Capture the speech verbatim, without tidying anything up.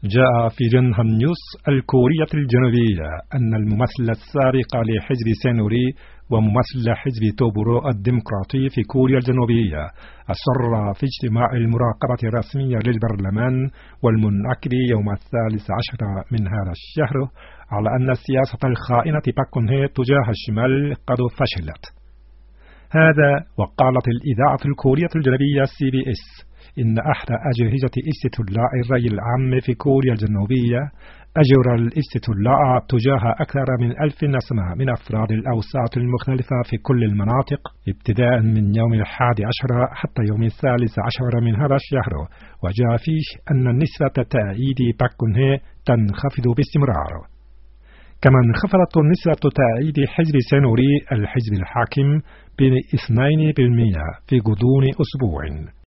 جاء في جنهم نيوس الكورية الجنوبية أن الممثل السابق لحزب سينوري وممثل حزب توبورو الديمقراطي في كوريا الجنوبية أصر في اجتماع المراقبة الرسمية للبرلمان والمنعقد يوم الثالث عشر من هذا الشهر على أن السياسة الخائنة باك كون هيه تجاه الشمال قد فشلت. هذا وقالت الإذاعة الكورية الجنوبية سي بي إس إن أحد أجهزة استطلاع الرأي العام في كوريا الجنوبية أجرى الاستطلاع تجاه أكثر من ألف نسمة من أفراد الأوساط المختلفة في كل المناطق ابتداء من يوم الحادي عشر حتى يوم الثالث عشر من هذا الشهر، وجاء فيه أن نسبة تأييد باك كون هيه تنخفض باستمرار. كما انخفضت نسبة تأييد حزب سينوري الحزب الحاكم باثنين بالمئة في غضون أسبوع.